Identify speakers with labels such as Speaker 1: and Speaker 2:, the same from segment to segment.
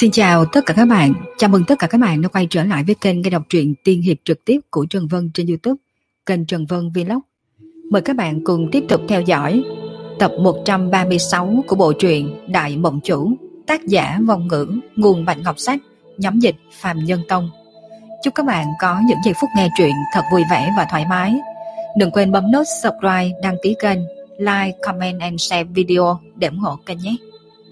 Speaker 1: Xin chào tất cả các bạn, chào mừng tất cả các bạn đã quay trở lại với kênh nghe đọc truyện tiên hiệp trực tiếp của Trần Vân trên YouTube, kênh Trần Vân Vlog. Mời các bạn cùng tiếp tục theo dõi tập 136 của bộ truyện Đại Mộng Chủ, tác giả Vong Ngữ, nguồn Bạch Ngọc Sách, nhóm dịch Phàm Nhân Tông. Chúc các bạn có những giây phút nghe truyện thật vui vẻ và thoải mái. Đừng quên bấm nút subscribe, đăng ký kênh, like, comment and share video để ủng hộ kênh nhé.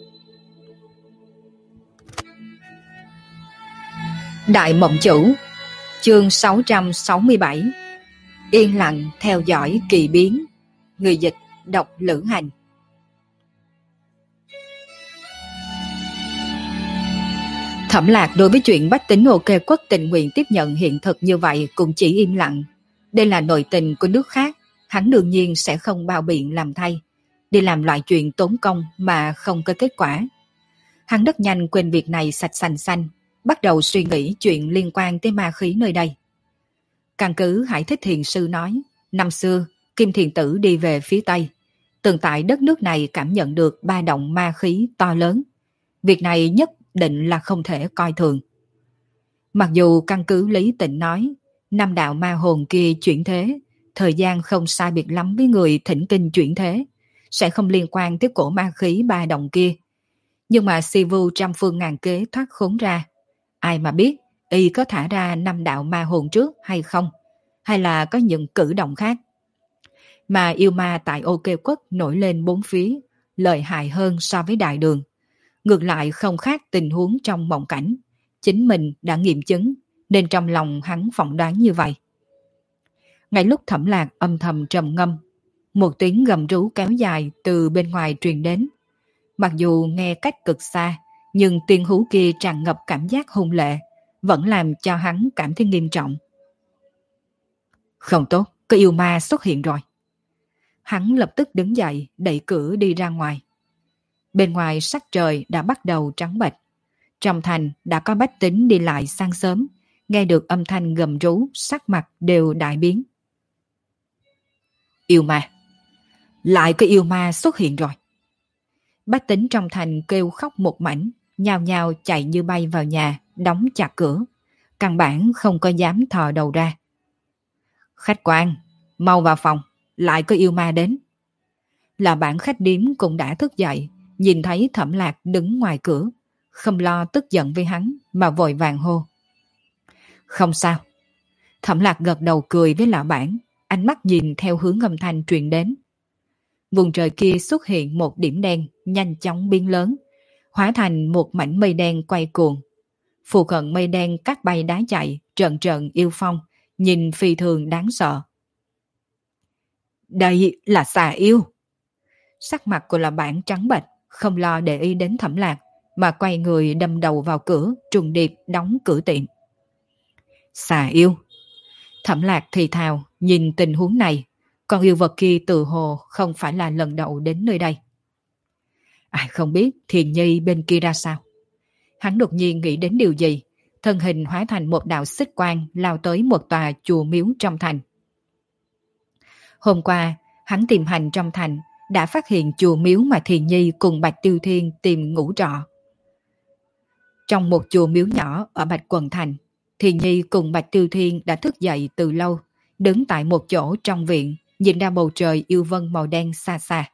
Speaker 1: Đại Mộng Chủ, chương 667. Yên lặng theo dõi kỳ biến. Người dịch đọc Lữ Hành. Thẩm Lạc đối với chuyện bách tính OK Quốc tình nguyện tiếp nhận hiện thực như vậy cũng chỉ im lặng. Đây là nội tình của nước khác, hắn đương nhiên sẽ không bao biện làm thay, đi làm loại chuyện tốn công mà không có kết quả. Hắn rất nhanh quên việc này sạch sành xanh, bắt đầu suy nghĩ chuyện liên quan tới ma khí nơi đây. Căn cứ Hải Thích Thiền Sư nói, năm xưa Kim Thiền Tử đi về phía Tây, từng tại đất nước này cảm nhận được ba động ma khí to lớn. Việc này nhất định là không thể coi thường. Mặc dù căn cứ Lý Tịnh nói, năm đạo ma hồn kia chuyển thế, thời gian không sai biệt lắm với người thỉnh kinh chuyển thế, sẽ không liên quan tới cổ ma khí ba động kia. Nhưng mà si vu trăm phương ngàn kế thoát khốn ra. Ai mà biết y có thả ra năm đạo ma hồn trước hay không, hay là có những cử động khác. Mà yêu ma tại OK Quốc nổi lên bốn phía, lợi hại hơn so với đại đường. Ngược lại không khác tình huống trong mộng cảnh. Chính mình đã nghiệm chứng, nên trong lòng hắn phỏng đoán như vậy. Ngay lúc Thẩm Lạc âm thầm trầm ngâm, một tiếng gầm rú kéo dài từ bên ngoài truyền đến. Mặc dù nghe cách cực xa, nhưng tiếng hú kia tràn ngập cảm giác hung lệ, vẫn làm cho hắn cảm thấy nghiêm trọng. Không tốt, có yêu ma xuất hiện rồi. Hắn lập tức đứng dậy, đẩy cửa đi ra ngoài. Bên ngoài sắc trời đã bắt đầu trắng bệch. Trong thành đã có bách tính đi lại sáng sớm, nghe được âm thanh gầm rú, sắc mặt đều đại biến. Yêu ma! Lại có yêu ma xuất hiện rồi. Bách tính trong thành kêu khóc một mảnh, nhao nhao chạy như bay vào nhà, đóng chặt cửa. Căn bản không có dám thò đầu ra. Khách quan, mau vào phòng, lại có yêu ma đến. Là bản khách điếm cũng đã thức dậy, nhìn thấy Thẩm Lạc đứng ngoài cửa, không lo tức giận với hắn mà vội vàng hô. Không sao. Thẩm Lạc gật đầu cười với lão bản, ánh mắt nhìn theo hướng âm thanh truyền đến. Vùng trời kia xuất hiện một điểm đen nhanh chóng biến lớn, hóa thành một mảnh mây đen quay cuồng. Phụ cận mây đen cát bay đá chạy, trận trận yêu phong, nhìn phi thường đáng sợ. Đây là xà yêu. Sắc mặt của là bản trắng bệch, không lo để ý đến Thẩm Lạc, mà quay người đâm đầu vào cửa, trùng điệp đóng cửa tiệm. Xà yêu. Thẩm Lạc thì thào, nhìn tình huống này, con yêu vật kia tự hồ không phải là lần đầu đến nơi đây. Ai không biết Thiền Nhi bên kia ra sao. Hắn đột nhiên nghĩ đến điều gì, thân hình hóa thành một đạo xích quang lao tới một tòa chùa miếu trong thành. Hôm qua, hắn tìm hành trong thành, đã phát hiện chùa miếu mà Thiền Nhi cùng Bạch Tiêu Thiên tìm ngủ trọ. Trong một chùa miếu nhỏ ở Bạch Quần Thành, Thiền Nhi cùng Bạch Tiêu Thiên đã thức dậy từ lâu, đứng tại một chỗ trong viện, nhìn ra bầu trời yêu vân màu đen xa xa.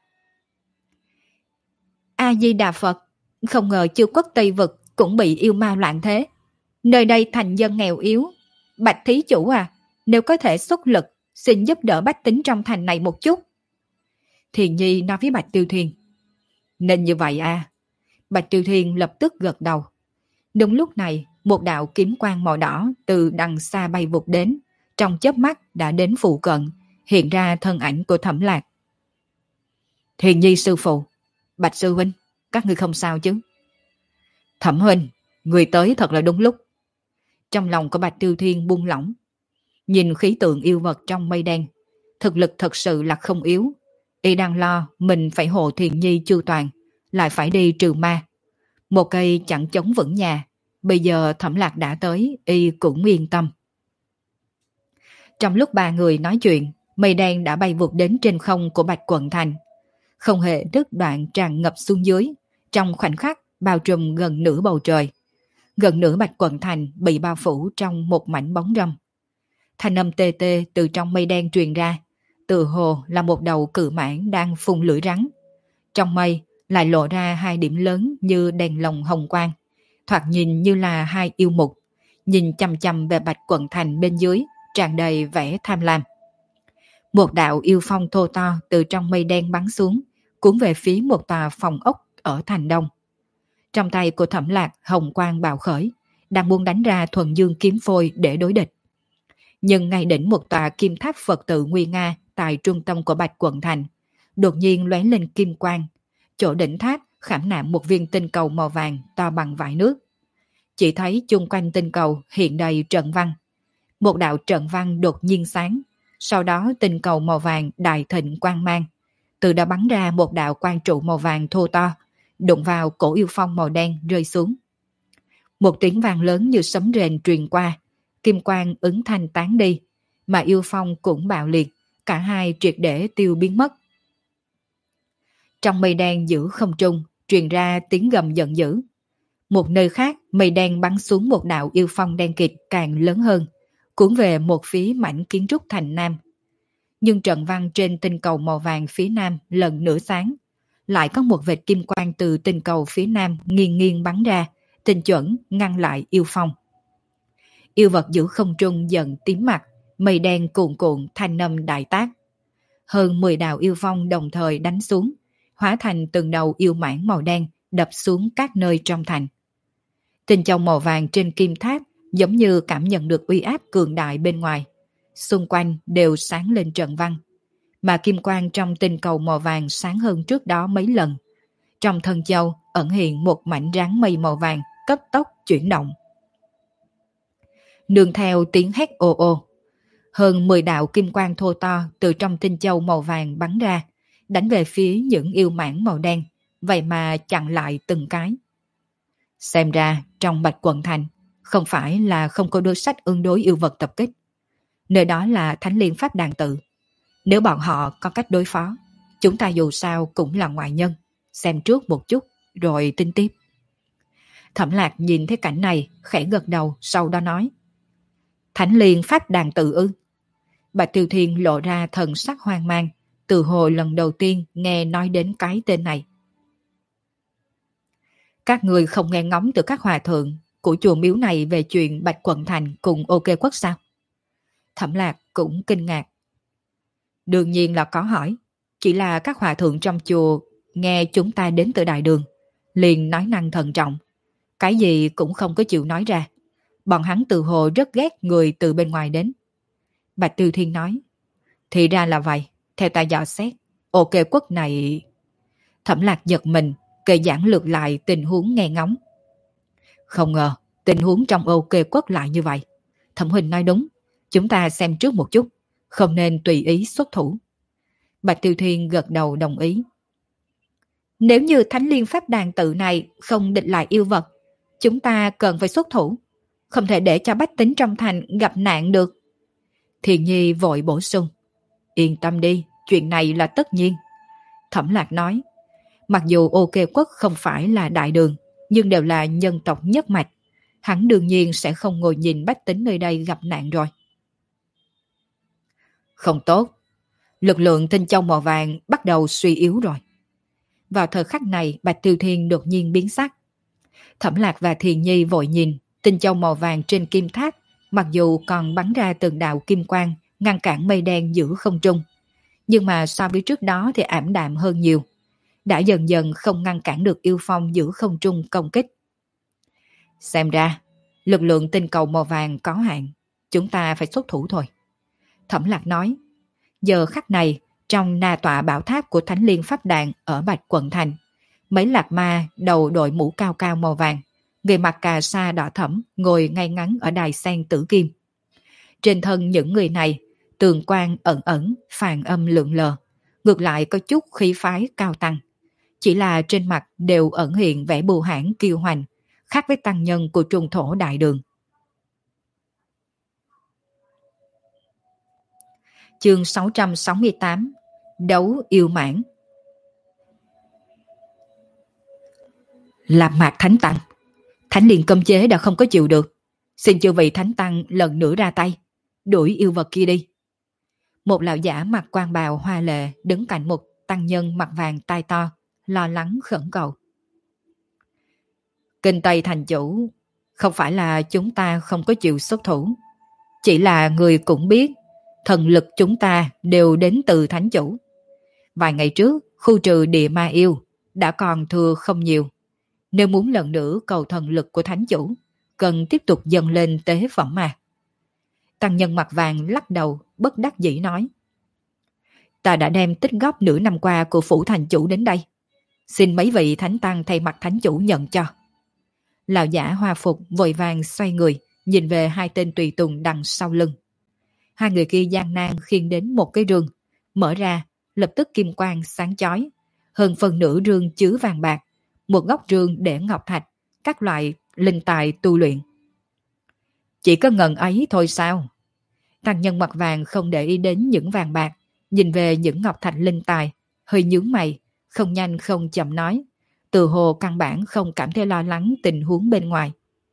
Speaker 1: A-di-đà Phật, không ngờ Chư Quốc Tây Vực cũng bị yêu ma loạn thế. Nơi đây thành dân nghèo yếu. Bạch thí chủ à, nếu có thể xuất lực, xin giúp đỡ bách tính trong thành này một chút. Thiền Nhi nói với Bạch Tiêu Thiên. Nên như vậy à. Bạch Tiêu Thiên lập tức gật đầu. Đúng lúc này, một đạo kiếm quang màu đỏ từ đằng xa bay vụt đến, trong chớp mắt đã đến phụ cận, hiện ra thân ảnh của Thẩm Lạc. Thiền Nhi sư phụ, Bạch sư huynh, các ngươi không sao chứ? Thẩm huynh, người tới thật là đúng lúc. Trong lòng của Bạch Tiêu Thiên buông lỏng. Nhìn khí tượng yêu vật trong mây đen, thực lực thật sự là không yếu. Y đang lo mình phải hộ Thiền Nhi chu toàn, lại phải đi trừ ma. Một cây chẳng chống vững nhà, bây giờ Thẩm Lạc đã tới, Y cũng yên tâm. Trong lúc ba người nói chuyện, mây đen đã bay vụt đến trên không của Bạch Quận Thành. Không hề đứt đoạn tràn ngập xuống dưới, trong khoảnh khắc bao trùm gần nửa bầu trời, Gần nửa Bạch Quận Thành bị bao phủ trong một mảnh bóng râm. Thanh âm tê tê từ trong mây đen truyền ra, tự hồ là một đầu cự mãng đang phun lưỡi rắn. Trong mây lại lộ ra hai điểm lớn như đèn lồng hồng quang, thoạt nhìn như là hai yêu mục, nhìn chằm chằm về Bạch Quận Thành bên dưới, tràn đầy vẻ tham lam. Một đạo yêu phong thô to từ trong mây đen bắn xuống, cuốn về phía một tòa phòng ốc ở thành đông. Trong tay của Thẩm Lạc hồng quang bạo khởi, đang muốn đánh ra thuần dương kiếm phôi để đối địch. Nhưng ngay đỉnh một tòa kim tháp Phật tự nguy nga tại trung tâm của Bạch Quận Thành, đột nhiên lóe lên kim quang. Chỗ đỉnh tháp khảm nạm một viên tinh cầu màu vàng to bằng vải nước. Chỉ thấy chung quanh tinh cầu hiện đầy trận văn. Một đạo trận văn đột nhiên sáng, sau đó tinh cầu màu vàng đại thịnh quang mang. Từ đó bắn ra một đạo quang trụ màu vàng thô to, đụng vào cổ yêu phong màu đen rơi xuống. Một tiếng vang lớn như sấm rền truyền qua, kim quang ứng thanh tán đi, mà yêu phong cũng bạo liệt, cả hai triệt để tiêu biến mất. Trong mây đen giữa không trung, truyền ra tiếng gầm giận dữ. Một nơi khác, mây đen bắn xuống một đạo yêu phong đen kịt càng lớn hơn, cuốn về một phía mảnh kiến trúc thành nam. Nhưng trận văn trên tinh cầu màu vàng phía nam lần nữa sáng, lại có một vệt kim quang từ tinh cầu phía nam nghiêng nghiêng bắn ra, tinh chuẩn ngăn lại yêu phong. Yêu vật giữa không trung dần tím mặt, mây đen cuồn cuộn thanh âm đại tác. Hơn 10 đạo yêu phong đồng thời đánh xuống, hóa thành từng đầu yêu mãng màu đen đập xuống các nơi trong thành. Tinh châu màu vàng trên kim tháp giống như cảm nhận được uy áp cường đại bên ngoài. Xung quanh đều sáng lên trận văn, mà kim quang trong tinh cầu màu vàng sáng hơn trước đó mấy lần. Trong thân châu ẩn hiện một mảnh ráng mây màu vàng cấp tốc chuyển động. Nương theo tiếng hét ồ ồ, hơn 10 đạo kim quang thô to từ trong tinh châu màu vàng bắn ra, đánh về phía những yêu mãng màu đen, vậy mà chặn lại từng cái. Xem ra trong Bạch Quận Thành không phải là không có đối sách ứng đối yêu vật tập kích. Nơi đó là Thánh Liên Pháp Đàn Tự. Nếu bọn họ có cách đối phó, chúng ta dù sao cũng là ngoại nhân, xem trước một chút rồi tính tiếp. Thẩm Lạc nhìn thấy cảnh này, khẽ gật đầu, sau đó nói: Thánh Liên Pháp Đàn Tự ư? Bạch Tiêu Thiên lộ ra thần sắc hoang mang, từ hồi lần đầu tiên nghe nói đến cái tên này. Các người không nghe ngóng từ các hòa thượng của chùa miếu này về chuyện Bạch Quận Thành cùng OK Quốc sao? Thẩm Lạc cũng kinh ngạc. Đương nhiên là có hỏi, chỉ là các hòa thượng trong chùa nghe chúng ta đến từ đại đường, liền nói năng thận trọng, cái gì cũng không có chịu nói ra. Bọn hắn tự hồ rất ghét người từ bên ngoài đến. Bạch Tiêu Thiên nói: Thì ra là vậy, theo ta dò xét, OK Quốc này... Thẩm Lạc giật mình, kể giảng lược lại tình huống nghe ngóng. Không ngờ, tình huống trong OK Quốc lại như vậy. Thẩm huynh nói đúng, chúng ta xem trước một chút, không nên tùy ý xuất thủ. Bạch Tiêu Thiên gật đầu đồng ý. Nếu như Thánh Liên Pháp Đàn Tự này không địch lại yêu vật, chúng ta cần phải xuất thủ, không thể để cho bách tính trong thành gặp nạn được. Thiền Nhi vội bổ sung: Yên tâm đi, chuyện này là tất nhiên. Thẩm Lạc nói: Mặc dù OK Quốc không phải là đại đường, nhưng đều là nhân tộc nhất mạch, hắn đương nhiên sẽ không ngồi nhìn bách tính nơi đây gặp nạn rồi. Không tốt, lực lượng tinh châu màu vàng bắt đầu suy yếu rồi. Vào thời khắc này, Bạch Tiêu Thiên đột nhiên biến sắc. Thẩm Lạc và Thiền Nhi vội nhìn, tinh châu màu vàng trên kim tháp, mặc dù còn bắn ra từng đạo kim quang, ngăn cản mây đen giữa không trung, nhưng mà so với trước đó thì ảm đạm hơn nhiều, đã dần dần không ngăn cản được yêu phong giữa không trung công kích. Xem ra, lực lượng tinh cầu màu vàng có hạn, chúng ta phải xuất thủ thôi. Thẩm Lạc nói: Giờ khắc này, trong na tọa bảo tháp của Thánh Liên Pháp Đàn ở Bạch Quận Thành, mấy lạc ma đầu đội mũ cao cao màu vàng, người mặc cà sa đỏ thẫm ngồi ngay ngắn ở đài sen tử kim. Trên thân những người này, tường quang ẩn ẩn, phàn âm lượn lờ, ngược lại có chút khí phái cao tăng. Chỉ là trên mặt đều ẩn hiện vẻ bưu hãn kiêu hoành, khác với tăng nhân của trung thổ đại đường. Chương 668: Đấu yêu mãng. Lạp Mạc Thánh Tăng, Thánh Liên cấm chế đã không có chịu được. Xin chư vị Thánh Tăng lần nữa ra tay, đuổi yêu vật kia đi. Một lão giả mặc quan bào hoa lệ đứng cạnh một tăng nhân mặt vàng tai to, lo lắng khẩn cầu. Kinh Tây thành chủ, không phải là chúng ta không có chịu xuất thủ, chỉ là người cũng biết thần lực chúng ta đều đến từ thánh chủ. Vài ngày trước, khu trừ địa ma yêu đã còn thừa không nhiều. Nếu muốn lần nữa cầu thần lực của thánh chủ, cần tiếp tục dâng lên tế phẩm mà. Tăng nhân mặt vàng lắc đầu, bất đắc dĩ nói. Ta đã đem tích góp nửa năm qua của phủ thành chủ đến đây. Xin mấy vị thánh tăng thay mặt thánh chủ nhận cho. Lão giả hoa phục vội vàng xoay người, nhìn về hai tên tùy tùng đằng sau lưng. Hai người kia gian nan khiêng đến một cái rương, mở ra, lập tức kim quang sáng chói. Hơn phần nửa rương chứa vàng bạc, một góc rương để ngọc thạch, các loại linh tài tu luyện. Chỉ có ngần ấy thôi sao? Tăng nhân mặt vàng không để ý đến những vàng bạc, nhìn về những ngọc thạch linh tài, hơi nhướng mày, không nhanh không chậm nói, từ hồ căn bản không cảm thấy lo lắng tình huống bên ngoài.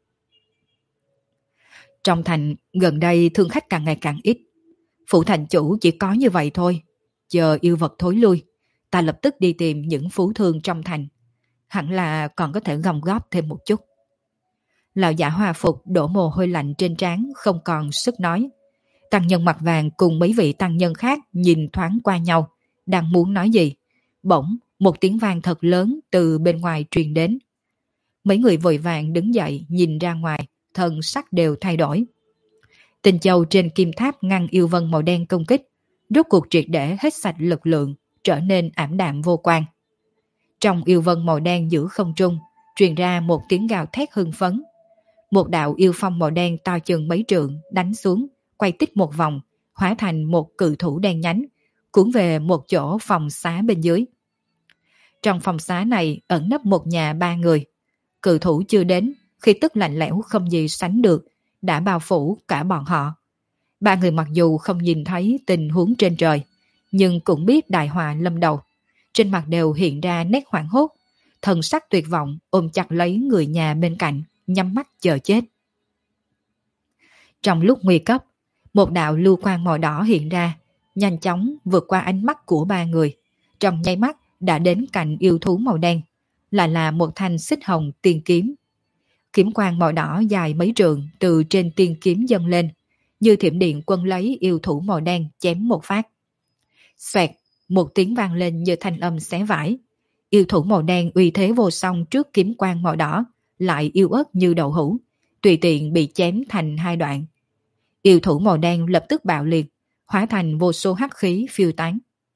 Speaker 1: Trong thành gần đây thương khách càng ngày càng ít, phủ thành chủ chỉ có như vậy thôi. Chờ yêu vật thối lui, ta lập tức đi tìm những phú thương trong thành, hẳn là còn có thể gom góp thêm một chút. Lão giả hòa phục đổ mồ hôi lạnh trên trán, không còn sức nói. Tăng nhân mặt vàng cùng mấy vị tăng nhân khác nhìn thoáng qua nhau, đang muốn nói gì, bỗng một tiếng vang thật lớn từ bên ngoài truyền đến. Mấy người vội vàng đứng dậy nhìn ra ngoài, thần sắc đều thay đổi. Tinh châu trên kim tháp ngăn yêu vân màu đen công kích, rốt cuộc triệt để hết sạch lực lượng, trở nên ảm đạm vô quang. Trong yêu vân màu đen giữa không trung, truyền ra một tiếng gào thét hưng phấn. Một đạo yêu phong màu đen to chừng mấy trượng đánh xuống, quay tích một vòng, hóa thành một cự thủ đen nhánh, cuốn về một chỗ phòng xá bên dưới. Trong phòng xá này ẩn nấp một nhà ba người. Cự thủ chưa đến, khi tức lạnh lẽo không gì sánh được, đã bao phủ cả bọn họ. Ba người mặc dù không nhìn thấy tình huống trên trời, nhưng cũng biết đại họa lâm đầu. Trên mặt đều hiện ra nét hoảng hốt, thần sắc tuyệt vọng ôm chặt lấy người nhà bên cạnh, nhắm mắt chờ chết. Trong lúc nguy cấp, một đạo lưu quang màu đỏ hiện ra, nhanh chóng vượt qua ánh mắt của ba người. Trong nháy mắt đã đến cạnh yêu thú màu đen, lại là một thanh xích hồng tiên kiếm. Kiếm quang màu đỏ dài mấy trượng từ trên tiên kiếm dâng lên, như thiểm điện quân lấy yêu thủ màu đen chém một phát. Xoẹt, một tiếng vang lên như thanh âm xé vải. Yêu thủ màu đen uy thế vô song trước kiếm quang màu đỏ, lại yếu ớt như đậu hũ, tùy tiện bị chém thành hai đoạn. Yêu thủ màu đen lập tức bạo liệt, hóa thành vô số hắc khí phiêu tán.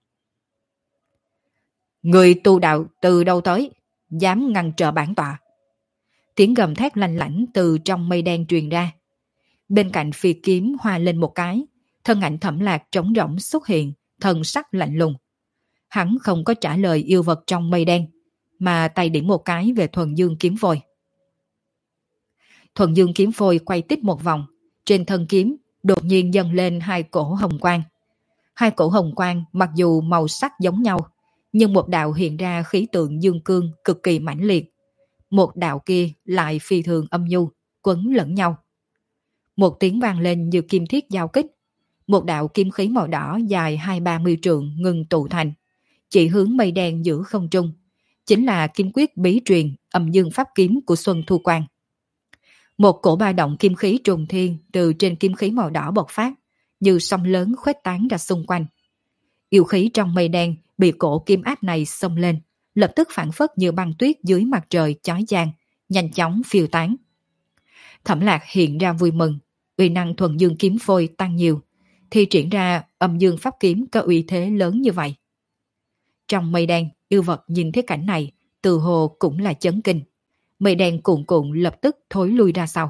Speaker 1: Người tu đạo từ đâu tới, dám ngăn trở bản tọa? Tiếng gầm thét lanh lảnh từ trong mây đen truyền ra. Bên cạnh phi kiếm hoa lên một cái, thân ảnh Thẩm Lạc trống rỗng xuất hiện, thần sắc lạnh lùng. Hắn không có trả lời yêu vật trong mây đen, mà tay điểm một cái về thuần dương kiếm phôi. Thuần dương kiếm phôi quay tích một vòng, trên thân kiếm đột nhiên dâng lên hai cổ hồng quang. Hai cổ hồng quang mặc dù màu sắc giống nhau, nhưng một đạo hiện ra khí tượng dương cương cực kỳ mãnh liệt. Một đạo kia lại phi thường âm nhu, quấn lẫn nhau. Một tiếng vang lên như kim thiết giao kích. Một đạo kim khí màu đỏ dài 20-30 trượng ngừng tụ thành, chỉ hướng mây đen giữa không trung. Chính là kim quyết bí truyền âm dương pháp kiếm của Xuân Thu Quang. Một cổ ba động kim khí trùng thiên từ trên kim khí màu đỏ bộc phát, như sóng lớn khuếch tán ra xung quanh. Yêu khí trong mây đen bị cổ kim áp này xông lên, lập tức phản phất như băng tuyết dưới mặt trời chói chang, nhanh chóng phiêu tán. Thẩm Lạc hiện ra vui mừng, uy năng thuần dương kiếm phôi tăng nhiều, thi triển ra âm dương pháp kiếm có uy thế lớn như vậy. Trong mây đen, yêu vật nhìn thấy cảnh này, từ hồ cũng là chấn kinh. Mây đen cuộn cuộn lập tức thối lui ra sau.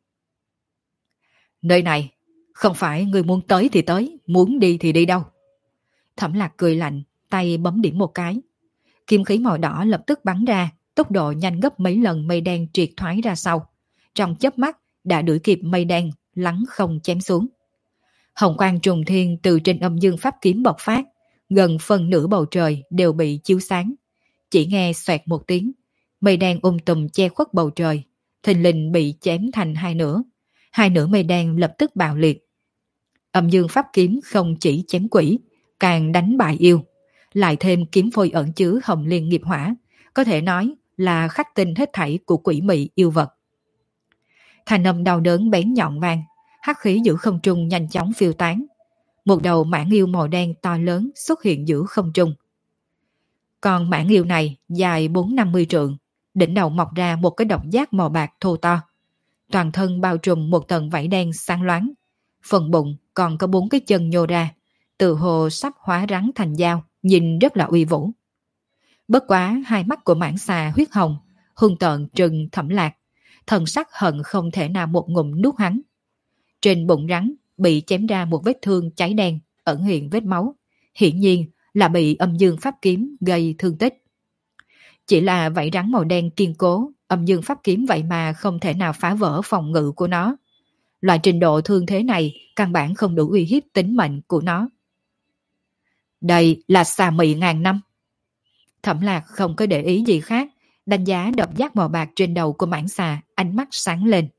Speaker 1: Nơi này, không phải người muốn tới thì tới, muốn đi thì đi đâu. Thẩm Lạc cười lạnh, tay bấm điểm một cái. Kim khí màu đỏ lập tức bắn ra, tốc độ nhanh gấp mấy lần mây đen triệt thoái ra sau. Trong chớp mắt đã đuổi kịp mây đen, lắng không chém xuống. Hồng quang trùng thiên từ trên âm dương pháp kiếm bộc phát, gần phần nửa bầu trời đều bị chiếu sáng. Chỉ nghe xoẹt một tiếng, mây đen tùm che khuất bầu trời, thình lình bị chém thành hai nửa mây đen lập tức bạo liệt. Âm dương pháp kiếm không chỉ chém quỷ, càng đánh bại yêu, lại thêm kiếm phôi ẩn chứa hồng liên nghiệp hỏa, có thể nói là khắc tinh hết thảy của quỷ mị yêu vật. Thanh âm đau đớn bén nhọn vang, hắc khí giữa không trung nhanh chóng phiêu tán. Một đầu mãng yêu màu đen to lớn xuất hiện giữa không trung. Còn mãng yêu này dài 4-50 trượng, đỉnh đầu mọc ra một cái độc giác màu bạc thô to. Toàn thân bao trùm một tầng vảy đen sáng loáng. Phần bụng còn có 4 cái chân nhô ra, tự hồ sắp hóa rắn thành dao, nhìn rất là uy vũ. Bất quá hai mắt của mãng xà huyết hồng, hung tợn trừng Thẩm Lạc, thần sắc hận không thể nào một ngụm nuốt hắn. Trên bụng rắn bị chém ra một vết thương cháy đen, ẩn hiện vết máu, hiển nhiên là bị âm dương pháp kiếm gây thương tích. Chỉ là vảy rắn màu đen kiên cố, âm dương pháp kiếm vậy mà không thể nào phá vỡ phòng ngự của nó. Loại trình độ thương thế này căn bản không đủ uy hiếp tính mệnh của nó. Đây là xà mị ngàn năm. Thẩm Lạc không có để ý gì khác, đánh giá độc giác màu bạc trên đầu của mãng xà, ánh mắt sáng lên.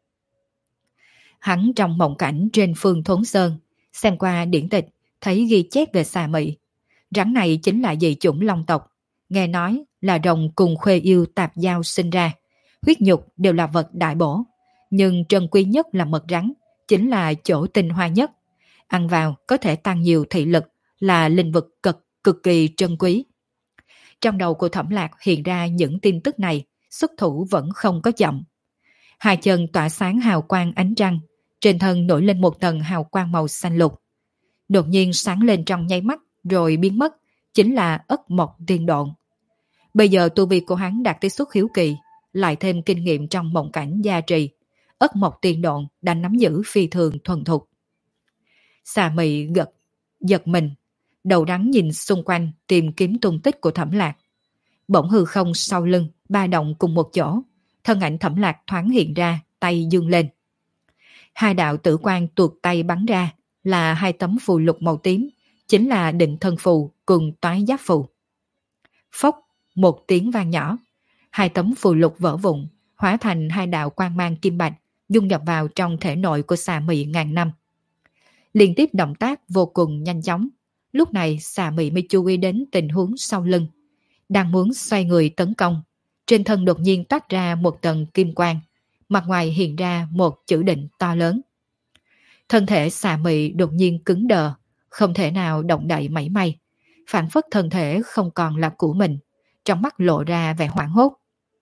Speaker 1: Hắn trong mộng cảnh trên Phương Thốn Sơn, xem qua điển tịch, thấy ghi chép về xà mị. Rắn này chính là dị chủng long tộc, nghe nói là rồng cùng khuê yêu tạp giao sinh ra, huyết nhục đều là vật đại bổ, nhưng trân quý nhất là mật rắn, chính là chỗ tinh hoa nhất. Ăn vào có thể tăng nhiều thị lực, là linh vật cực kỳ trân quý. Trong đầu của Thẩm Lạc hiện ra những tin tức này, xuất thủ vẫn không có chậm. Hai chân tỏa sáng hào quang ánh trăng, trên thân nổi lên một tầng hào quang màu xanh lục. Đột nhiên sáng lên trong nháy mắt rồi biến mất, chính là Ất Mộc Tiên Độn. Bây giờ tu vi của hắn đạt tới xuất hiếu kỳ, lại thêm kinh nghiệm trong mộng cảnh gia trì, Ất Mộc Tiên Độn đã nắm giữ phi thường thuần thục. Xà mị giật mình, đầu rắn nhìn xung quanh tìm kiếm tung tích của Thẩm Lạc. Bỗng hư không sau lưng ba động cùng một chỗ, thân ảnh Thẩm Lạc thoáng hiện ra, tay dương lên. Hai đạo tử quang tuột tay bắn ra, là hai tấm phù lục màu tím, chính là định thân phù cùng toái giáp phù. Phốc, một tiếng vang nhỏ, hai tấm phù lục vỡ vụn, hóa thành hai đạo quang mang kim bạch, dung nhập vào trong thể nội của xà mị ngàn năm. Liên tiếp động tác vô cùng nhanh chóng, lúc này xà mị mới chú ý đến tình huống sau lưng. Đang muốn xoay người tấn công, trên thân đột nhiên toát ra một tầng kim quang, mặt ngoài hiện ra một chữ định to lớn. Thân thể xà mị đột nhiên cứng đờ, không thể nào động đậy mảy may, phản phất thân thể không còn là của mình, trong mắt lộ ra vẻ hoảng hốt.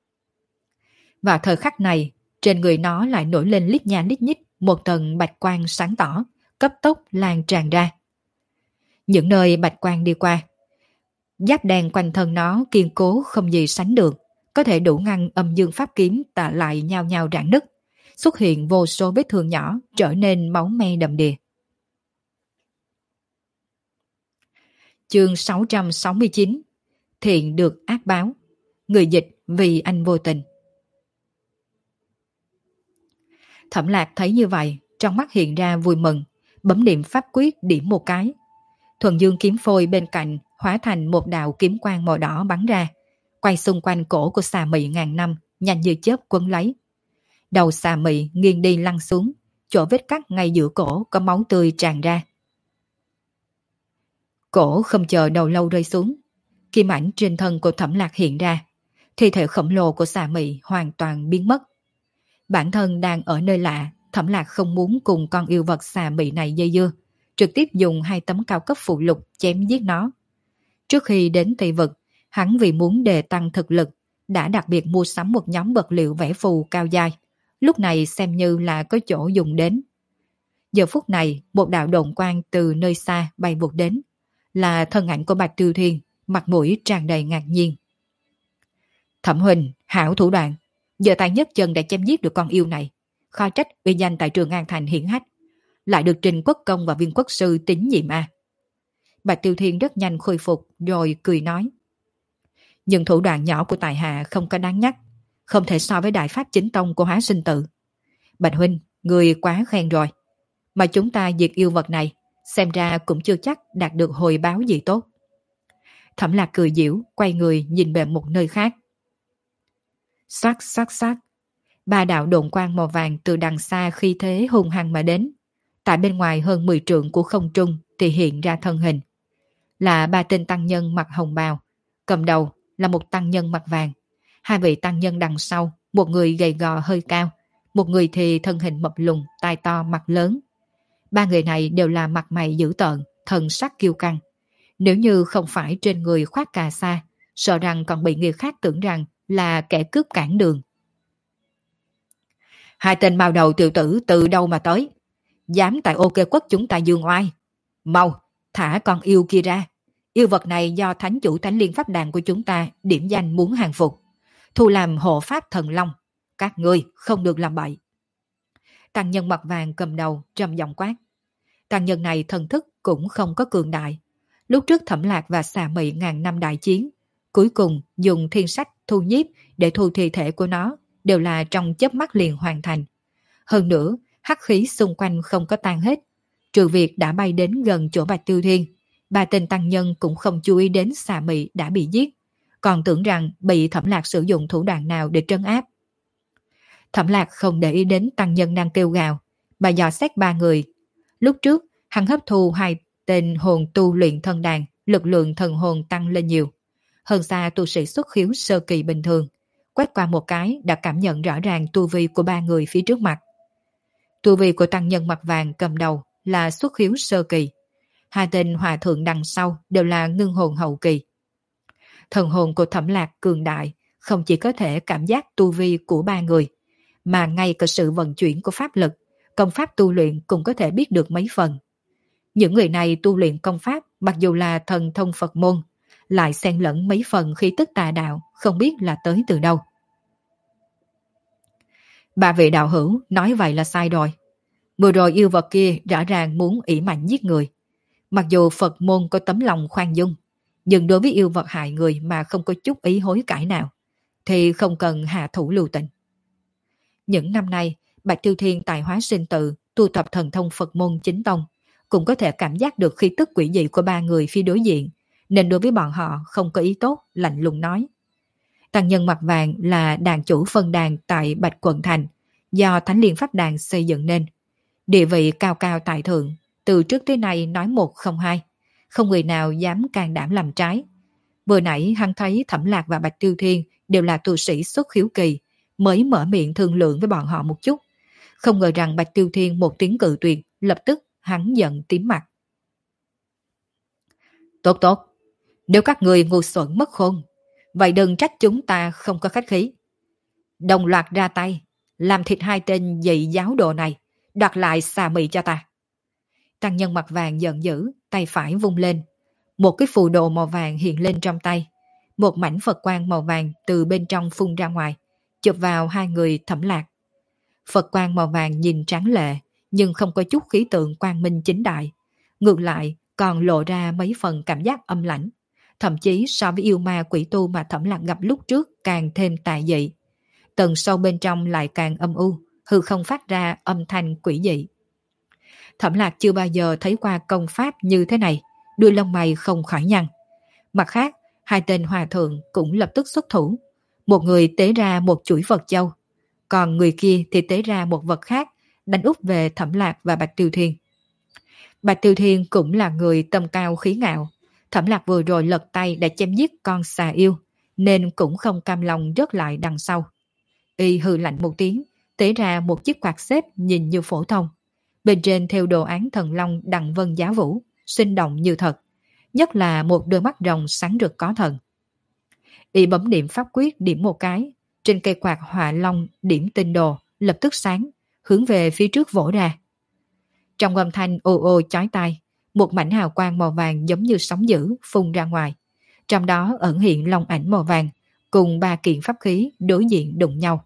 Speaker 1: Vào thời khắc này, trên người nó lại nổi lên lít nha lít nhít một tầng bạch quang sáng tỏ, cấp tốc lan tràn ra. Những nơi bạch quang đi qua, giáp đen quanh thân nó kiên cố không gì sánh được, có thể đủ ngăn âm dương pháp kiếm tạ lại nhao nhao rạn nứt, xuất hiện vô số vết thương nhỏ trở nên máu me đầm đìa. Chương 669 Thiện được ác báo. Người dịch vì anh vô tình. Thẩm Lạc thấy như vậy, trong mắt hiện ra vui mừng, bấm niệm pháp quyết điểm một cái. Thuần dương kiếm phôi bên cạnh hóa thành một đạo kiếm quang màu đỏ bắn ra, quay xung quanh cổ của xà mị ngàn năm, nhanh như chớp quấn lấy. Đầu xà mị nghiêng đi lăn xuống, chỗ vết cắt ngay giữa cổ có máu tươi tràn ra. Cổ không chờ đầu lâu rơi xuống, kim ảnh trên thân của Thẩm Lạc hiện ra, thi thể khổng lồ của xà mị hoàn toàn biến mất. Bản thân đang ở nơi lạ, Thẩm Lạc không muốn cùng con yêu vật xà mị này dây dưa, trực tiếp dùng hai tấm cao cấp phụ lục chém giết nó. Trước khi đến Tây Vực, hắn vì muốn đề tăng thực lực, đã đặc biệt mua sắm một nhóm vật liệu vẽ phù cao dai, lúc này xem như là có chỗ dùng đến. Giờ phút này, một đạo độn quang từ nơi xa bay vụt đến, là thân ảnh của Bạch Tiêu Thiên, mặt mũi tràn đầy ngạc nhiên. Thẩm huynh, hảo thủ đoạn, giờ tay nhất chân đã chém giết được con yêu này, khó trách uy danh tại Trường An Thành hiển hách, lại được Trình Quốc Công và Viên Quốc Sư tín nhiệm a. Bạch Tiêu Thiên rất nhanh khôi phục rồi cười nói. Nhưng thủ đoạn nhỏ của tài hạ không có đáng nhắc, không thể so với đại pháp chính tông của Hóa Sinh Tự. Bạch huynh, người quá khen rồi. Mà chúng ta diệt yêu vật này, xem ra cũng chưa chắc đạt được hồi báo gì tốt. Thẩm Lạc cười giễu, quay người nhìn về một nơi khác. Xoát xoát xoát, Ba đạo độn quang màu vàng từ đằng xa khi thế hung hăng mà đến. Tại bên ngoài hơn 10 trượng của không trung thì hiện ra thân hình. Là ba tên tăng nhân mặc hồng bào. Cầm đầu là một tăng nhân mặc vàng. Hai vị tăng nhân đằng sau, một người gầy gò hơi cao, một người thì thân hình mập lùn, tai to mặt lớn. Ba người này đều là mặt mày dữ tợn, thần sắc kiêu căng. Nếu như không phải trên người khoác cà sa, sợ rằng còn bị người khác tưởng rằng là kẻ cướp cản đường. Hai tên mao đầu tiểu tử từ đâu mà tới? Dám tại OK quốc chúng ta dương oai. Mau, thả con yêu kia ra. Yêu vật này do thánh chủ Thánh Liên Pháp Đàn của chúng ta điểm danh muốn hàng phục. Thu làm hộ pháp thần long. Các ngươi không được làm bậy. Tăng nhân mặt vàng cầm đầu trầm giọng quát. Tăng nhân này thần thức cũng không có cường đại. Lúc trước Thẩm Lạc và Xà Mị ngàn năm đại chiến, cuối cùng dùng thiên sách thu nhiếp để thu thi thể của nó đều là trong chớp mắt liền hoàn thành. Hơn nữa, hắc khí xung quanh không có tan hết. Trừ việc đã bay đến gần chỗ Bạch Tiêu Thiên, ba tên tăng nhân cũng không chú ý đến Xà Mị đã bị giết, còn tưởng rằng bị Thẩm Lạc sử dụng thủ đoạn nào để trấn áp. Thẩm Lạc không để ý đến tăng nhân đang kêu gào, mà dò xét ba người. Lúc trước, hắn hấp thu hai tên hồn tu luyện thân đàn, lực lượng thần hồn tăng lên nhiều. Hơn xa tu sĩ xuất khiếu sơ kỳ bình thường. Quét qua một cái đã cảm nhận rõ ràng tu vi của ba người phía trước mặt. Tu vi của tăng nhân mặt vàng cầm đầu là xuất khiếu sơ kỳ. Hai tên hòa thượng đằng sau đều là ngưng hồn hậu kỳ. Thần hồn của Thẩm Lạc cường đại, không chỉ có thể cảm giác tu vi của ba người, mà ngay cả sự vận chuyển của pháp lực, công pháp tu luyện cũng có thể biết được mấy phần. Những người này tu luyện công pháp mặc dù là thần thông Phật môn, lại xen lẫn mấy phần khí tức tà đạo, không biết là tới từ đâu. Ba vị đạo hữu nói vậy là sai rồi. Vừa rồi yêu vật kia rõ ràng muốn ỷ mạnh giết người. Mặc dù Phật môn có tấm lòng khoan dung, nhưng đối với yêu vật hại người mà không có chút ý hối cải nào, thì không cần hạ thủ lưu tình. Những năm nay, Bạch Tiêu Thiên tài hóa sinh tự, tu tập thần thông Phật môn chính tông, cũng có thể cảm giác được khí tức quỷ dị của ba người phía đối diện, nên đối với bọn họ không có ý tốt, lạnh lùng nói. Tăng nhân mặt vàng là đàn chủ phân đàn tại Bạch Quận Thành, do Thánh Liên Pháp Đàn xây dựng nên. Địa vị cao cao tại thượng, từ trước tới nay nói một không hai, không người nào dám can đảm làm trái. Vừa nãy hắn thấy Thẩm Lạc và Bạch Tiêu Thiên đều là tu sĩ xuất khiếu kỳ, mới mở miệng thương lượng với bọn họ một chút. Không ngờ rằng Bạch Tiêu Thiên một tiếng cự tuyệt, lập tức hắn giận tím mặt. Tốt tốt, nếu các người ngu xuẩn mất khôn, vậy đừng trách chúng ta không có khách khí. Đồng loạt ra tay, làm thịt hai tên dị giáo đồ này, đoạt lại Xà Mị cho ta. Tăng nhân mặt vàng giận dữ, tay phải vung lên. Một cái phù đồ màu vàng hiện lên trong tay. Một mảnh Phật quang màu vàng từ bên trong phun ra ngoài, chụp vào hai người Thẩm Lạc. Phật quang màu vàng nhìn tráng lệ, nhưng không có chút khí tượng quang minh chính đại. Ngược lại, còn lộ ra mấy phần cảm giác âm lãnh. Thậm chí so với yêu ma quỷ tu mà Thẩm Lạc gặp lúc trước càng thêm tà dị. Tầng sâu bên trong lại càng âm u, hư không phát ra âm thanh quỷ dị. Thẩm Lạc chưa bao giờ thấy qua công pháp như thế này, đuôi lông mày không khỏi nhăn. Mặt khác, hai tên hòa thượng cũng lập tức xuất thủ. Một người tế ra một chuỗi Phật châu, còn người kia thì tế ra một vật khác, đánh úp về Thẩm Lạc và Bạch Tiêu Thiên. Bạch Tiêu Thiên cũng là người tâm cao khí ngạo. Thẩm Lạc vừa rồi lật tay đã chém giết con xà yêu, nên cũng không cam lòng rớt lại đằng sau. Y hừ lạnh một tiếng, tế ra một chiếc quạt xếp nhìn như phổ thông. Bên trên theo đồ án thần long đằng vân giá vũ, sinh động như thật. Nhất là một đôi mắt rồng sáng rực có thần. Y bấm điểm pháp quyết điểm một cái, trên cây quạt họa long điểm tinh đồ, lập tức sáng, hướng về phía trước vỗ ra. Trong âm thanh ồ ồ chói tai, một mảnh hào quang màu vàng giống như sóng dữ phun ra ngoài. Trong đó ẩn hiện long ảnh màu vàng, cùng ba kiện pháp khí đối diện đụng nhau.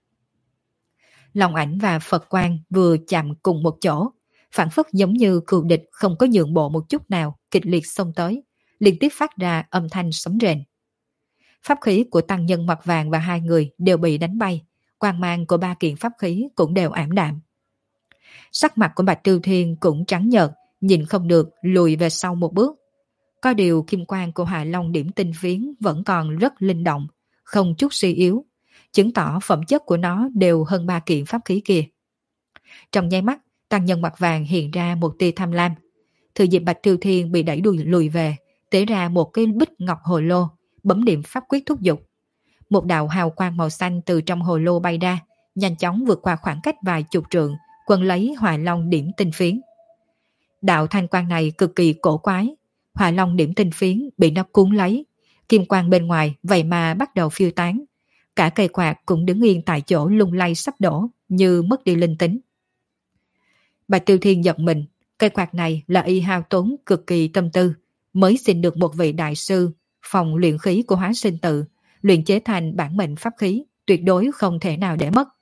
Speaker 1: Long ảnh và Phật quang vừa chạm cùng một chỗ, phản phất giống như cừu địch không có nhượng bộ một chút nào, kịch liệt xông tới, liên tiếp phát ra âm thanh sấm rền. Pháp khí của tăng nhân mặt vàng và hai người đều bị đánh bay, quang mang của ba kiện pháp khí cũng đều ảm đạm. Sắc mặt của Bạch Tiêu Thiên cũng trắng nhợt, nhìn không được lùi về sau một bước. Có điều kim quang của Hạ Long điểm tinh phiến vẫn còn rất linh động, không chút suy yếu. chứng tỏ phẩm chất của nó đều hơn 3 kiện pháp khí kia. Trong nháy mắt, tăng nhân mặt vàng hiện ra một tia tham lam. Thừa dịp Bạch Tiêu Thiên bị đẩy lùi về, tế ra một cái bích ngọc hồ lô, bấm điểm pháp quyết thúc giục. Một đạo hào quang màu xanh từ trong hồ lô bay ra, nhanh chóng vượt qua khoảng cách vài chục trượng, quấn lấy Hỏa Long điểm tinh phiến. Đạo thanh quang này cực kỳ cổ quái, Hỏa Long điểm tinh phiến bị nó cuốn lấy, kim quang bên ngoài vậy mà bắt đầu phiêu tán. Cả cây quạt cũng đứng yên tại chỗ lung lay sắp đổ, như mất đi linh tính. Bạch Tiêu Thiên giật mình, cây quạt này là y hao tốn cực kỳ tâm tư, mới xin được một vị đại sư phòng luyện khí của Hóa Sinh Tự, luyện chế thành bản mệnh pháp khí, tuyệt đối không thể nào để mất.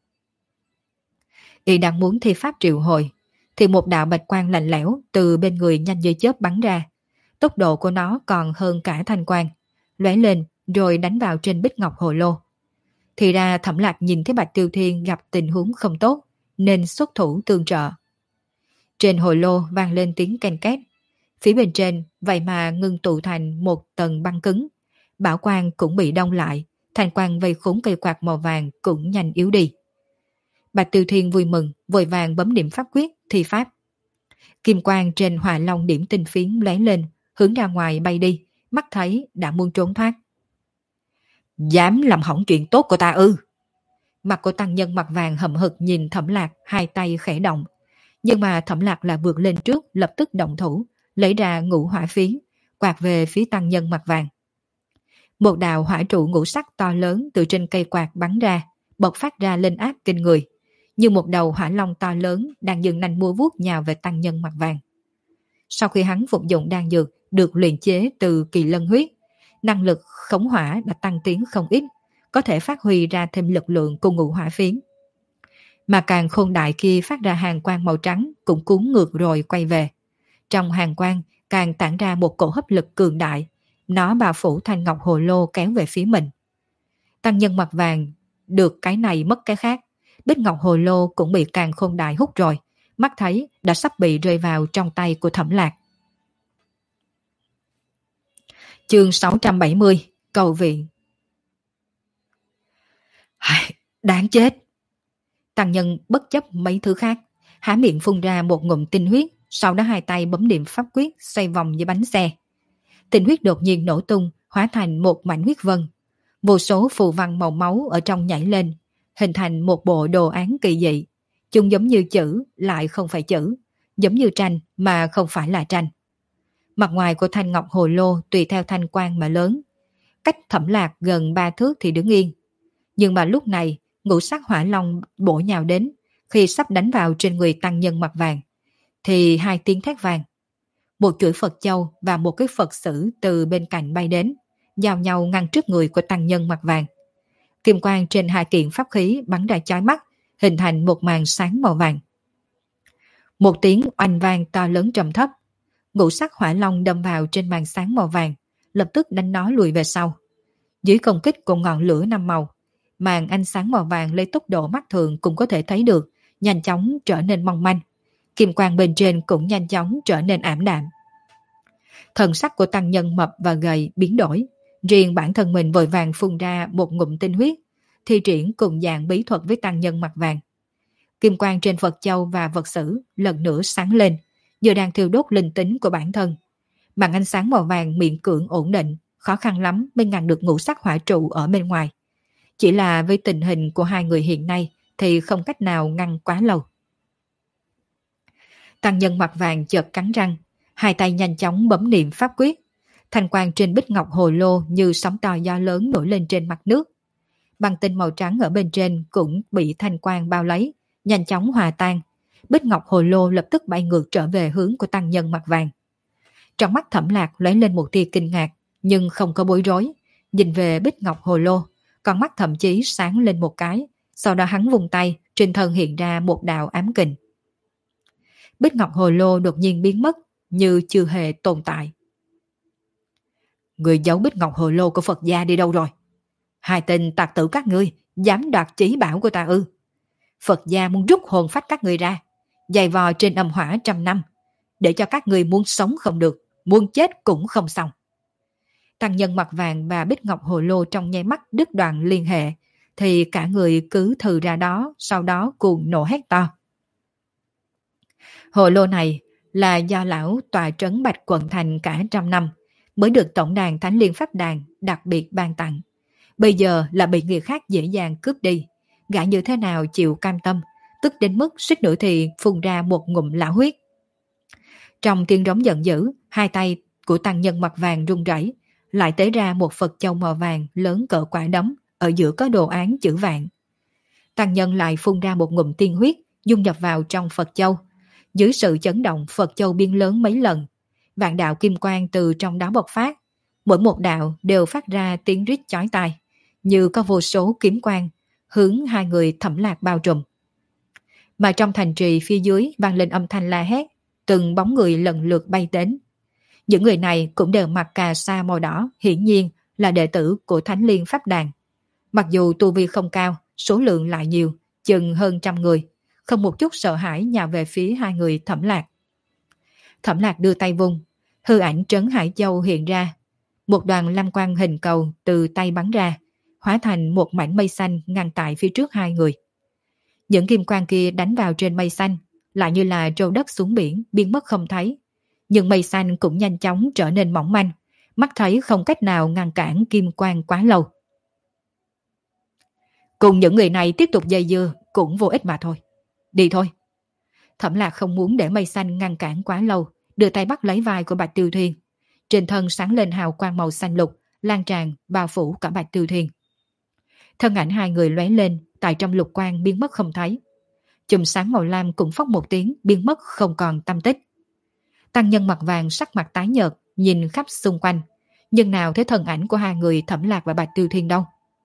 Speaker 1: Y đang muốn thi pháp triệu hồi, thì một đạo bạch quang lạnh lẽo từ bên người nhanh như chớp bắn ra. Tốc độ của nó còn hơn cả thanh quang, lóe lên rồi đánh vào trên bích ngọc hồ lô. Thì ra Thẩm Lạc nhìn thấy Bạch Tiêu Thiên gặp tình huống không tốt, nên xuất thủ tương trợ. Trên hồ lô vang lên tiếng ken két, phía bên trên vậy mà ngưng tụ thành một tầng băng cứng. Bảo quang cũng bị đông lại, thanh quang vây khốn cây quạt màu vàng cũng nhanh yếu đi. Bạch Tiêu Thiên vui mừng, vội vàng bấm điểm pháp quyết, thi pháp. Kim quang trên Hỏa Long điểm tinh phiến lóe lên, hướng ra ngoài bay đi, mắt thấy đã muốn trốn thoát. Dám làm hỏng chuyện tốt của ta ư? Mặt của tăng nhân mặt vàng hậm hực nhìn Thẩm Lạc, hai tay khẽ động. Nhưng mà Thẩm Lạc là vượt lên trước, lập tức động thủ, lấy ra ngũ hỏa phiến, quạt về phía tăng nhân mặt vàng. Một đạo hỏa trụ ngũ sắc to lớn từ trên cây quạt bắn ra, bộc phát ra lên áp kinh người, như một đầu hỏa long to lớn đang dừng nanh múa vuốt nhào về tăng nhân mặt vàng. Sau khi hắn phục dụng đan dược được luyện chế từ kỳ lân huyết, năng lực khống hỏa đã tăng tiến không ít, có thể phát huy ra thêm lực lượng của ngũ hỏa phiến. Mà càng khôn đại kia phát ra hàng quang màu trắng cũng cuốn ngược rồi quay về. Trong hàng quang càng tản ra một cổ hấp lực cường đại, nó bao phủ thanh ngọc hồ lô kéo về phía mình. Tăng nhân mặt vàng được cái này mất cái khác, bích ngọc hồ lô cũng bị càng khôn đại hút rồi, mắt thấy đã sắp bị rơi vào trong tay của Thẩm Lạc. Chương 670, cầu viện. Đáng chết! Tăng nhân bất chấp mấy thứ khác, há miệng phun ra một ngụm tinh huyết, sau đó hai tay bấm điểm pháp quyết xoay vòng như bánh xe. Tinh huyết đột nhiên nổ tung, hóa thành một mảnh huyết vân. Vô số phù văn màu máu ở trong nhảy lên, hình thành một bộ đồ án kỳ dị. Chúng giống như chữ, lại không phải chữ, giống như tranh mà không phải là tranh. Mặt ngoài của thanh ngọc hồ lô tùy theo thanh quang mà lớn. Cách Thẩm Lạc gần 3 thước thì đứng yên. Nhưng mà lúc này, ngũ sắc hỏa long bổ nhào đến, khi sắp đánh vào trên người tăng nhân mặt vàng, thì hai tiếng thét vàng. Một chuỗi Phật châu và một cái Phật sử từ bên cạnh bay đến, giao nhau ngăn trước người của tăng nhân mặt vàng. Kim quang trên hai kiện pháp khí bắn ra chói mắt, hình thành một màn sáng màu vàng. Một tiếng oanh vang to lớn trầm thấp, ngũ sắc hỏa long đâm vào trên màn sáng màu vàng, lập tức đánh nó lùi về sau. Dưới công kích của ngọn lửa năm màu, màn ánh sáng màu vàng lấy tốc độ mắt thường cũng có thể thấy được, nhanh chóng trở nên mong manh. Kim quang bên trên cũng nhanh chóng trở nên ảm đạm. Thần sắc của tăng nhân mập và gầy biến đổi, riêng bản thân mình vội vàng phun ra một ngụm tinh huyết, thi triển cùng dạng bí thuật với tăng nhân mặt vàng. Kim quang trên Phật châu và vật sử lần nữa sáng lên, như đang thiêu đốt linh tính của bản thân. Màn ánh sáng màu vàng miễn cưỡng ổn định, khó khăn lắm mới ngăn được ngũ sắc hỏa trụ ở bên ngoài. Chỉ là với tình hình của hai người hiện nay thì không cách nào ngăn quá lâu. Tăng nhân mặt vàng chợt cắn răng, hai tay nhanh chóng bấm niệm pháp quyết. Thanh quang trên bích ngọc hồ lô như sóng to gió lớn nổi lên trên mặt nước. Băng tinh màu trắng ở bên trên cũng bị thanh quang bao lấy, nhanh chóng hòa tan. Bích ngọc hồ lô lập tức bay ngược trở về hướng của tăng nhân mặt vàng. Trong mắt Thẩm Lạc lóe lên một tia kinh ngạc, nhưng không có bối rối. Nhìn về bích ngọc hồ lô, con mắt thậm chí sáng lên một cái, sau đó hắn vung tay, trên thân hiện ra một đạo ám kình. Bích ngọc hồ lô đột nhiên biến mất, như chưa hề tồn tại. Người giấu bích ngọc hồ lô của Phật gia đi đâu rồi? Hai tên tặc tử các ngươi dám đoạt chí bảo của ta ư? Phật gia muốn rút hồn phách các ngươi ra, giày vò trên âm hỏa 100 năm, để cho các ngươi muốn sống không được, muốn chết cũng không xong. Tăng nhân mặt vàng và bích ngọc hồ lô trong nháy mắt đứt đoạn liên hệ, thì cả người cứ thừ ra đó, sau đó cuồng nổ hét to. Hồ lô này là do lão tòa trấn Bạch Quận Thành cả trăm năm mới được tổng đàn Thánh Liên Pháp Đàn đặc biệt ban tặng. Bây giờ là bị người khác dễ dàng cướp đi. Gã như thế nào chịu cam tâm, tức đến mức suýt nữa thì phun ra một ngụm lão huyết. Trong tiếng rống giận dữ, hai tay của tăng nhân mặt vàng run rẩy, lại tế ra một Phật châu màu vàng lớn cỡ quả đấm, ở giữa có đồ án chữ vạn. Tăng nhân lại phun ra một ngụm tiên huyết, dung nhập vào trong Phật châu. Dưới sự chấn động, Phật châu biến lớn mấy lần. Vạn đạo kim quang từ trong đó bộc phát. Mỗi một đạo đều phát ra tiếng rít chói tai, như có vô số kiếm quang hướng hai người Thẩm Lạc bao trùm. Mà trong thành trì phía dưới vang lên âm thanh la hét, từng bóng người lần lượt bay đến. Những người này cũng đều mặc cà sa màu đỏ, hiển nhiên là đệ tử của Thánh Liên Pháp Đàn. Mặc dù tu vi không cao, số lượng lại nhiều, chừng hơn trăm người, không một chút sợ hãi nhào về phía hai người Thẩm Lạc. Thẩm Lạc đưa tay vung, hư ảnh Trấn Hải Châu hiện ra. Một đoàn lam quang hình cầu từ tay bắn ra, hóa thành một mảnh mây xanh ngăn tại phía trước hai người. Những kim quang kia đánh vào trên mây xanh, lại như là trâu đất xuống biển, biến mất không thấy. Nhưng mây xanh cũng nhanh chóng trở nên mỏng manh, mắt thấy không cách nào ngăn cản kim quang quá lâu. Cùng những người này tiếp tục dây dưa cũng vô ích mà thôi. Đi thôi. Thẩm Lạc không muốn để mây xanh ngăn cản quá lâu, đưa tay bắt lấy vai của Bạch Tiêu Thuyền. Trên thân sáng lên hào quang màu xanh lục, lan tràn bao phủ cả Bạch Tiêu Thuyền. Thân ảnh hai người lóe lên, tại trong lục quang biến mất không thấy. Chùm sáng màu lam cũng phốc một tiếng biến mất không còn tăm tích. Tăng nhân mặt vàng sắc mặt tái nhợt, nhìn khắp xung quanh, nhưng nào thấy thân ảnh của hai người Thẩm Lạc và Bạch Tiêu Thuyền đâu.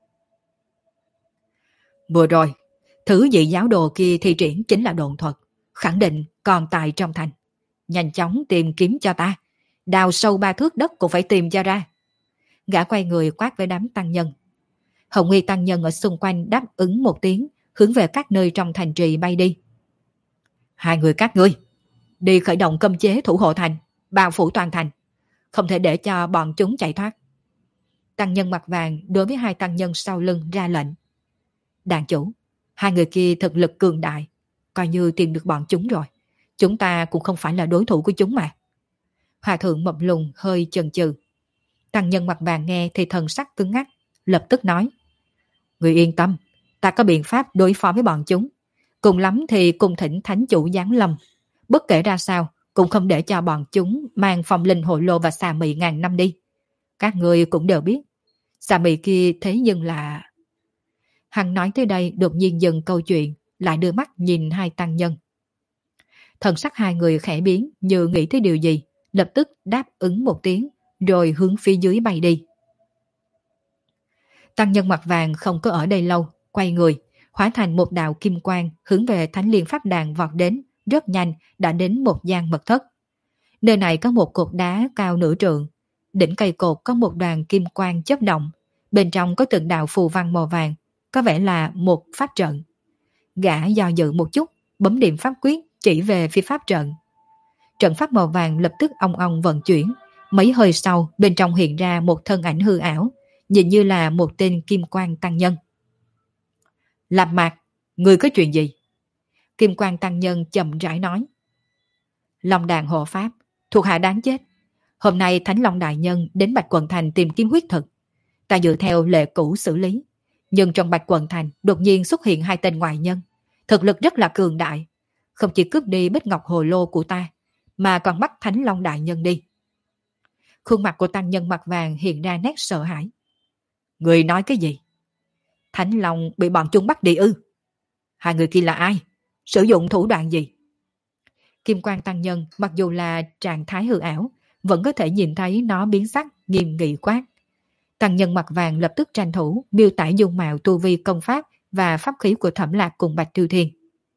Speaker 1: Vừa rồi, thứ dị giáo đồ kia thi triển chính là độn thuật, khẳng định còn tại trong thành. Nhanh chóng tìm kiếm cho ta, đào sâu 3 thước đất cũng phải tìm cho ra. Gã quay người quát với đám tăng nhân. Hồng Nguy tăng nhân ở xung quanh đáp ứng một tiếng, hướng về các nơi trong thành trì bay đi. Hai người các ngươi, đi khởi động cấm chế thủ hộ thành, bao phủ toàn thành, không thể để cho bọn chúng chạy thoát. Tăng nhân mặt vàng đối với hai tăng nhân sau lưng ra lệnh. Đàn chủ, hai người kia thực lực cường đại, coi như tìm được bọn chúng rồi. Chúng ta cũng không phải là đối thủ của chúng mà. Hòa thượng mập lùn hơi chần chừ. Tăng nhân mặt vàng nghe thì thần sắc cứng ngắc, lập tức nói. Người yên tâm, ta có biện pháp đối phó với bọn chúng. Cùng lắm thì cùng thỉnh thánh chủ giáng lâm. Bất kể ra sao, cũng không để cho bọn chúng mang phong linh hội lô và xà mị ngàn năm đi. Các người cũng đều biết, xà mị kia thế nhưng là... Hắn nói tới đây đột nhiên dừng câu chuyện, lại đưa mắt nhìn hai tăng nhân. Thần sắc hai người khẽ biến như nghĩ tới điều gì, lập tức đáp ứng một tiếng, rồi hướng phía dưới bay đi. Tăng nhân mặt vàng không có ở đây lâu, quay người, hóa thành một đạo kim quang hướng về Thánh Liên Pháp Đàn vọt đến, rất nhanh đã đến một gian mật thất. Nơi này có một cột đá cao nửa trượng, đỉnh cây cột có một đoàn kim quang chớp động, bên trong có từng đạo phù văn màu vàng, có vẻ là một pháp trận. Gã do dự một chút, bấm điểm pháp quyết chỉ về phía pháp trận. Trận pháp màu vàng lập tức ong ong vận chuyển, mấy hơi sau bên trong hiện ra một thân ảnh hư ảo, nhìn như là một tên kim quang tăng nhân. Lạp Mạc, người có chuyện gì? Kim quang tăng nhân chậm rãi nói. Long đàn hộ pháp, thuộc hạ đáng chết. Hôm nay Thánh Long đại nhân đến Bạch Quận Thành tìm kiếm huyết thực. Ta dựa theo lệ cũ xử lý. Nhưng trong Bạch Quận Thành đột nhiên xuất hiện hai tên ngoại nhân, thực lực rất là cường đại, không chỉ cướp đi bích ngọc hồ lô của ta, mà còn bắt Thánh Long đại nhân đi. Khuôn mặt của tăng nhân mặt vàng hiện ra nét sợ hãi. Người nói cái gì? Thánh Long bị bọn chúng bắt đi ư? Hai người kia là ai? Sử dụng thủ đoạn gì? Kim quang tăng nhân mặc dù là trạng thái hư ảo, vẫn có thể nhìn thấy nó biến sắc, nghiêm nghị quát. Tăng nhân mặt vàng lập tức tranh thủ miêu tả dung mạo tu vi công pháp và pháp khí của Thẩm Lạc cùng Bạch Tiêu Thiên.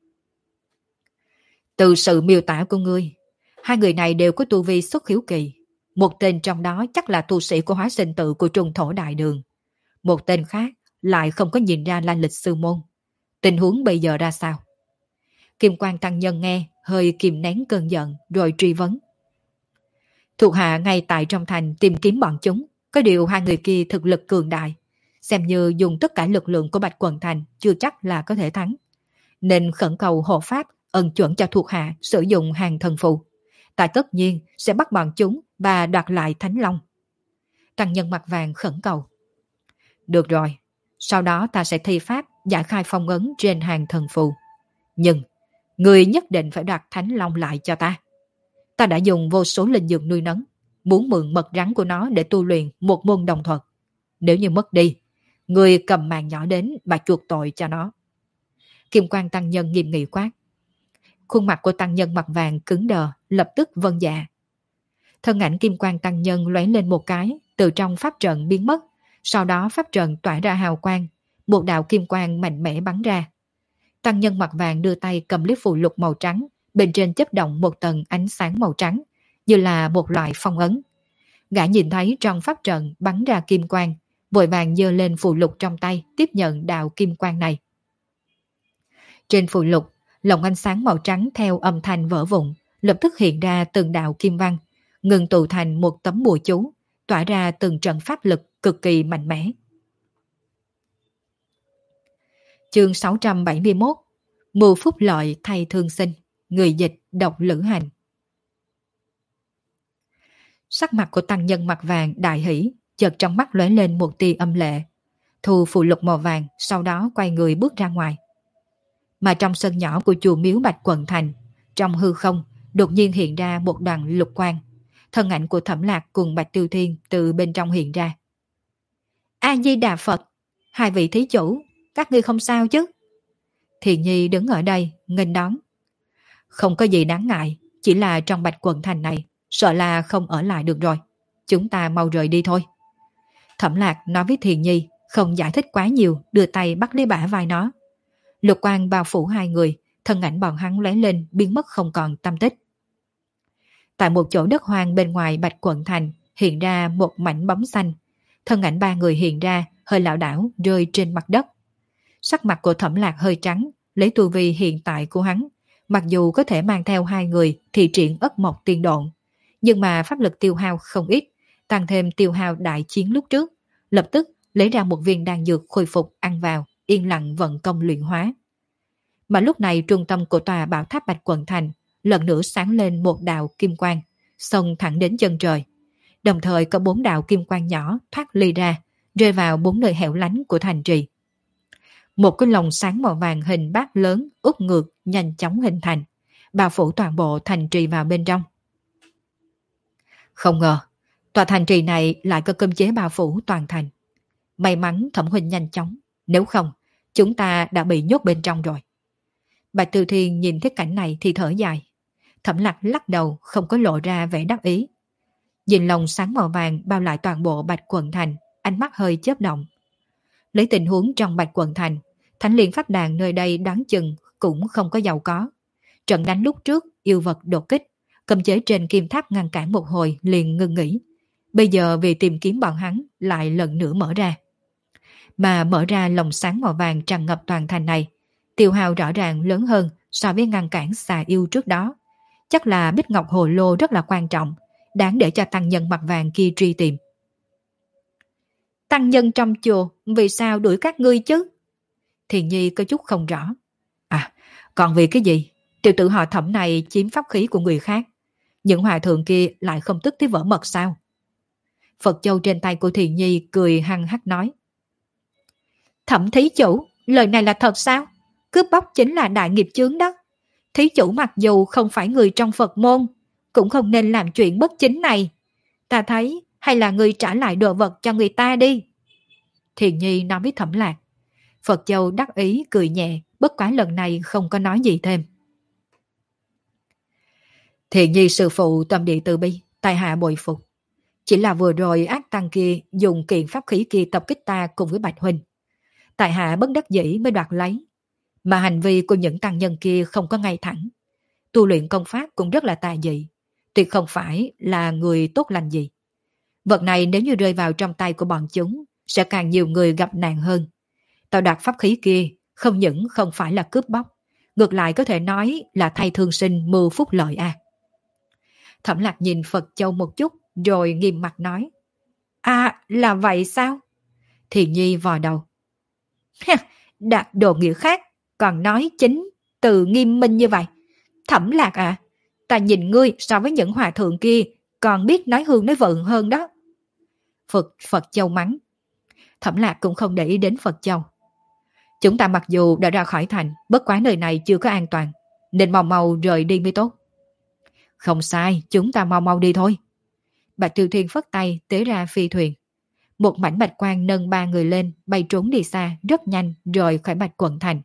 Speaker 1: Từ sự miêu tả của ngươi, hai người này đều có tu vi xuất khiếu kỳ. Một tên trong đó chắc là tu sĩ của hóa sinh tự của Trung Thổ Đại Đường. Một tên khác lại không có nhìn ra lai lịch sư môn. Tình huống bây giờ ra sao? Kim Quang tăng nhân nghe, hơi kìm nén cơn giận rồi truy vấn. Thuộc hạ ngay tại trong thành tìm kiếm bọn chúng, có điều hai người kia thực lực cường đại. xem như dùng tất cả lực lượng của Bạch Quần Thành chưa chắc là có thể thắng. Nên khẩn cầu hộ pháp ân chuẩn cho thuộc hạ sử dụng hàng thần phù. Ta tất nhiên sẽ bắt bọn chúng và đoạt lại Thánh Long. Tăng nhân mặt vàng khẩn cầu. Được rồi, sau đó ta sẽ thi pháp giải khai phong ấn trên hàng thần phù. Nhưng, người nhất định phải đoạt Thánh Long lại cho ta. Ta đã dùng vô số linh dược nuôi nấng, muốn mượn mật rắn của nó để tu luyện một môn đồng thuật. Nếu như mất đi, người cầm màn nhỏ đến và chuộc tội cho nó. Kim Quang tăng nhân nghiêm nghị quát. Khuôn mặt của tăng nhân mặt vàng cứng đờ, lập tức vâng dạ. Thân ảnh Kim Quang tăng nhân lóe lên một cái, từ trong pháp trận biến mất. Sau đó pháp trận tỏa ra hào quang, một đạo kim quang mạnh mẽ bắn ra. Tăng nhân mặt vàng đưa tay cầm liếc phù lục màu trắng, bên trên chớp động một tầng ánh sáng màu trắng, như là một loại phong ấn. Gã nhìn thấy trong pháp trận bắn ra kim quang, vội vàng giơ lên phù lục trong tay, tiếp nhận đạo kim quang này. Trên phù lục, lồng ánh sáng màu trắng theo âm thanh vỡ vụn, lập tức hiện ra từng đạo kim văn, ngừng tụ thành một tấm bùa chú, tỏa ra từng trận pháp lực cực kỳ mạnh mẽ. Chương 671. Mưu phúc lợi thay thương sinh. Người dịch độc lữ hành. Sắc mặt của tăng nhân mặt vàng đại hỷ, chợt trong mắt lóe lên một tia âm lệ. Thu phù lục màu vàng, sau đó quay người bước ra ngoài. Mà trong sân nhỏ của chùa miếu Bạch Quần Thành, trong hư không đột nhiên hiện ra một đoàn lục quang. Thân ảnh của Thẩm Lạc cùng Bạch Tiêu Thiên từ bên trong hiện ra. A Di Đà Phật, hai vị thí chủ, các ngươi không sao chứ? Thiền Nhi đứng ở đây nghênh đón. Không có gì đáng ngại, chỉ là trong Bạch Quần Thành này sợ là không ở lại được rồi, chúng ta mau rời đi thôi. Thẩm Lạc nói với Thiền Nhi, không giải thích quá nhiều, đưa tay bắt lấy bả vai nó. Lục quang bao phủ hai người, thân ảnh bọn hắn lóe lên biến mất không còn tăm tích. Tại một chỗ đất hoang bên ngoài Bạch Quần Thành hiện ra một mảnh bóng xanh. Thân ảnh ba người hiện ra hơi lảo đảo rơi trên mặt đất. Sắc mặt của Thẩm Lạc hơi trắng, lấy tu vi hiện tại của hắn, mặc dù có thể mang theo hai người thì triển ất mộc tiên độn, nhưng mà pháp lực tiêu hao không ít, tăng thêm tiêu hao đại chiến lúc trước, lập tức lấy ra một viên đan dược khôi phục ăn vào, yên lặng vận công luyện hóa. Mà lúc này trung tâm của tòa bảo tháp Bạch Quần Thành lần nữa sáng lên một đạo kim quang, xông thẳng đến chân trời. Đồng thời có 4 đạo kim quang nhỏ thoát ly ra, rơi vào 4 nơi hẻo lánh của thành trì. Một cái lồng sáng màu vàng hình bát lớn úp ngược nhanh chóng hình thành, bao phủ toàn bộ thành trì vào bên trong. Không ngờ, tòa thành trì này lại có cấm chế bao phủ toàn thành. May mắn Thẩm huynh nhanh chóng, nếu không, chúng ta đã bị nhốt bên trong rồi. Bạch Tư Thiên nhìn thấy cảnh này thì thở dài. Thẩm Lạc lắc đầu không có lộ ra vẻ đắc ý. Nhìn lồng sáng màu vàng bao lại toàn bộ Bạch Quần Thành, ánh mắt hơi chớp động. Lấy tình huống trong Bạch Quần Thành, Thánh Liên Pháp Đàn nơi đây đoán chừng cũng không có giàu có. Trận đánh lúc trước, yêu vật đột kích, cấm chế trên kim tháp ngăn cản một hồi liền ngưng nghỉ. Bây giờ vì tìm kiếm bọn hắn lại lần nữa mở ra. Mà mở ra lồng sáng màu vàng tràn ngập toàn thành này, tiêu hao rõ ràng lớn hơn so với ngăn cản xà yêu trước đó. Chắc là Bích Ngọc Hồ Lô rất là quan trọng, đáng để cho tăng nhân mặt vàng kia truy tìm. Tăng nhân trong chùa, vì sao đuổi các ngươi chứ? Thiền Nhi có chút không rõ. À, còn vì cái gì? Tiểu tử họ Thẩm này chiếm pháp khí của người khác. Những hòa thượng kia lại không tức tới vỡ mật sao? Phật châu trên tay của Thiền Nhi cười hăng hắc nói. Thẩm thí chủ, lời này là thật sao? Cướp bóc chính là đại nghiệp chướng đó. Thí chủ mặc dù không phải người trong Phật môn, cũng không nên làm chuyện bất chính này. Ta thấy hay là người trả lại đồ vật cho người ta đi. Thiền Nhi nói với Thẩm Lạc. Phật Châu đắc ý cười nhẹ, bất quá lần này không có nói gì thêm. Thiền Nhi sư phụ tâm địa từ bi, tài hạ bội phục. Chỉ là vừa rồi ác tăng kia dùng kiện pháp khí kia tập kích ta cùng với Bạch huynh. Tại hạ bất đắc dĩ mới đoạt lấy. Mà hành vi của những tăng nhân kia không có ngay thẳng. Tu luyện công pháp cũng rất là tà dị. Tuyệt không phải là người tốt lành gì. Vật này nếu như rơi vào trong tay của bọn chúng, sẽ càng nhiều người gặp nạn hơn. Tao đoạt pháp khí kia không những không phải là cướp bóc, ngược lại có thể nói là thay thương sinh mưu phúc lợi à. Thẩm Lạc nhìn Phật Châu một chút rồi nghiêm mặt nói. À, là vậy sao? Thiền Nhi vò đầu. Đạt đồ nghĩa khác, còn nói chính từ nghiêm minh như vậy. Thẩm Lạc à, ta nhìn ngươi so với những hòa thượng kia còn biết nói hương nói vượng hơn đó. Phật Châu mắng. Thẩm Lạc cũng không để ý đến Phật Châu. Chúng ta mặc dù đã ra khỏi thành, bất quá nơi này chưa có an toàn, nên mau mau rời đi mới tốt. Không sai, chúng ta mau mau đi thôi. Bạch Tiêu Thiên phất tay tế ra phi thuyền. Một mảnh bạch quang nâng ba người lên, bay trốn đi xa, rất nhanh rời khỏi Bạch Quận thành.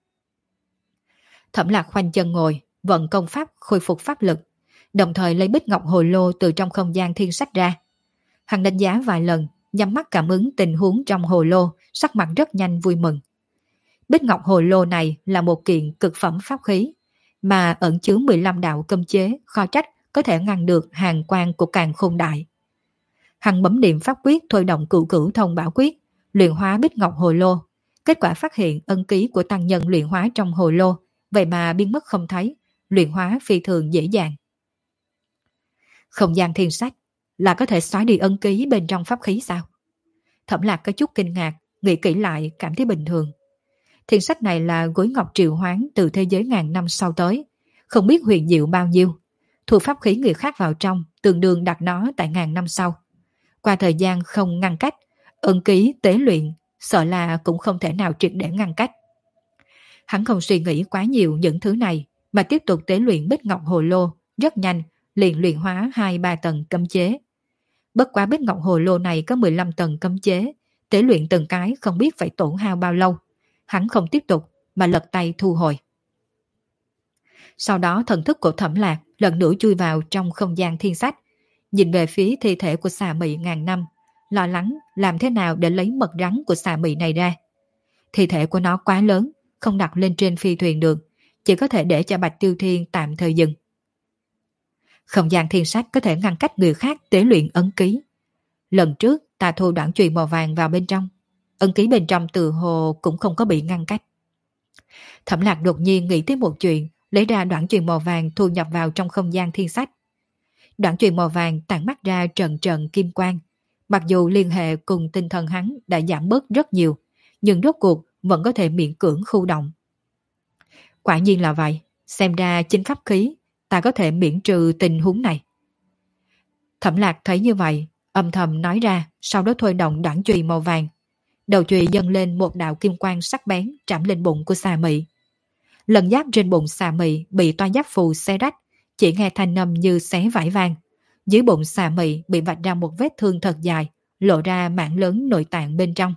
Speaker 1: Thẩm Lạc khoanh chân ngồi, vận công pháp khôi phục pháp lực, đồng thời lấy bích ngọc hồ lô từ trong không gian thiên sách ra. Hắn đánh giá vài lần, nhắm mắt cảm ứng tình huống trong hồ lô, sắc mặt rất nhanh vui mừng. Bích ngọc hồ lô này là một kiện cực phẩm pháp khí, mà ẩn chứa 15 đạo cấm chế, khó trách có thể ngăn được hàn quang của Càn Khôn Đại. Hắn bấm niệm pháp quyết thôi động cửu cửu thông bảo quyết, luyện hóa bích ngọc hồ lô. Kết quả phát hiện ân ký của tăng nhân luyện hóa trong hồ lô, vậy mà biến mất không thấy, luyện hóa phi thường dễ dàng. Không gian thiên sách là có thể xóa đi ân ký bên trong pháp khí sao? Thẩm Lạc có chút kinh ngạc, nghĩ kỹ lại cảm thấy bình thường. Thiên sách này là gối ngọc triệu hoán từ thế giới ngàn năm sau tới, không biết huyền diệu bao nhiêu. Thu pháp khí người khác vào trong, tương đương đặt nó tại ngàn năm sau. Qua thời gian không ngăn cách, ân ký tế luyện, sợ là cũng không thể nào triệt để ngăn cách. Hắn không suy nghĩ quá nhiều những thứ này, mà tiếp tục tế luyện bích ngọc hồ lô, rất nhanh, liền luyện hóa 2-3 tầng cấm chế. Bất quá bích ngọc hồ lô này có 15 tầng cấm chế, tế luyện từng cái không biết phải tổn hao bao lâu. Hắn không tiếp tục, mà lật tay thu hồi. Sau đó thần thức của Thẩm Lạc lần nữa chui vào trong không gian thiên sách, nhìn về phía thi thể của xà mị ngàn năm, lo lắng làm thế nào để lấy mật rắn của xà mị này ra. Thi thể của nó quá lớn, không đặt lên trên phi thuyền được, chỉ có thể để cho Bạch Tiêu Thiên tạm thời dừng. Không gian thiên sách có thể ngăn cách người khác tế luyện ấn ký. Lần trước ta thu đoạn chùy màu vàng vào bên trong, ấn ký bên trong từ hồ cũng không có bị ngăn cách. Thẩm Lạc đột nhiên nghĩ tới một chuyện, lấy ra đoạn chùy màu vàng thu nhập vào trong không gian thiên sách. Đoạn chùy màu vàng tản mắt ra trận trận kim quang. Mặc dù liên hệ cùng tinh thần hắn đã giảm bớt rất nhiều, nhưng rốt cuộc vẫn có thể miễn cưỡng khu động. Quả nhiên là vậy, xem ra chính pháp khí ta có thể miễn trừ tình huống này. Thẩm Lạc thấy như vậy, âm thầm nói ra, sau đó thôi động đoạn chùy màu vàng. Đầu chùy dâng lên một đạo kim quang sắc bén trảm lên bụng của xà mị. Lần giáp trên bụng xà mị bị toa giáp phù xé rách, chỉ nghe thanh âm như xé vải vang. Dưới bụng xà mị bị vạch ra một vết thương thật dài, lộ ra mảng lớn nội tạng bên trong.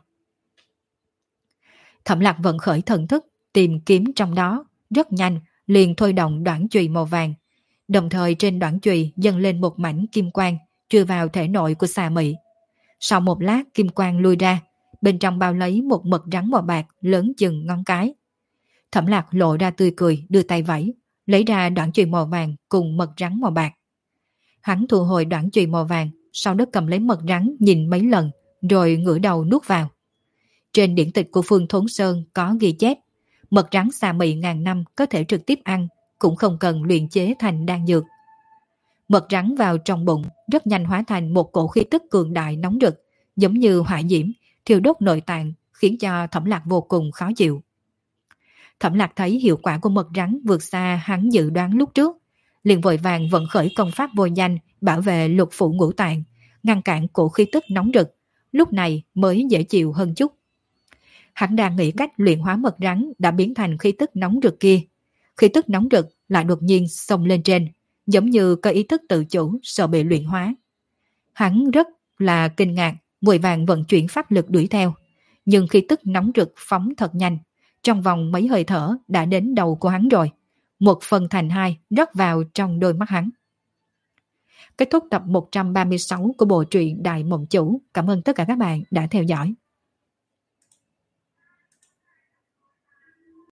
Speaker 1: Thẩm Lạc vận khởi thần thức, tìm kiếm trong đó, rất nhanh, liền thôi động đoạn chùy màu vàng. Đồng thời trên đoạn chùy dâng lên một mảnh kim quang, chui vào thể nội của xà mị. Sau một lát kim quang lui ra, bên trong bao lấy một mật rắn màu bạc lớn chừng ngón cái. Thẩm Lạc lộ ra tươi cười, đưa tay vẫy, lấy ra đoạn chùy màu vàng cùng mật rắn màu bạc. Hắn thu hồi đoạn chùy màu vàng, sau đó cầm lấy mật rắn nhìn mấy lần, rồi ngửa đầu nuốt vào. Trên điển tịch của Phương Thốn Sơn có ghi chép, mật rắn xà mị ngàn năm có thể trực tiếp ăn, cũng không cần luyện chế thành đan dược. Mật rắn vào trong bụng, rất nhanh hóa thành một cổ khí tức cường đại nóng rực, giống như hỏa diễm, thiêu đốt nội tạng, khiến cho Thẩm Lạc vô cùng khó chịu. Thẩm Lạc thấy hiệu quả của mật rắn vượt xa hắn dự đoán lúc trước, liền vội vàng vận khởi công pháp vô danh bảo vệ lục phủ ngũ tạng, ngăn cản cổ khí tức nóng rực, lúc này mới dễ chịu hơn chút. Hắn đang nghĩ cách luyện hóa mật rắn đã biến thành khí tức nóng rực kia. Khí tức nóng rực lại đột nhiên xông lên trên, giống như có ý thức tự chủ sợ bị luyện hóa. Hắn rất là kinh ngạc, vội vàng vận chuyển pháp lực đuổi theo, nhưng khí tức nóng rực phóng thật nhanh, trong vòng mấy hơi thở đã đến đầu của hắn rồi. 1/2 rót vào trong đôi mắt hắn. Kết thúc tập 136 của bộ truyện Đại Mộng Chủ. Cảm ơn tất cả các bạn đã theo dõi.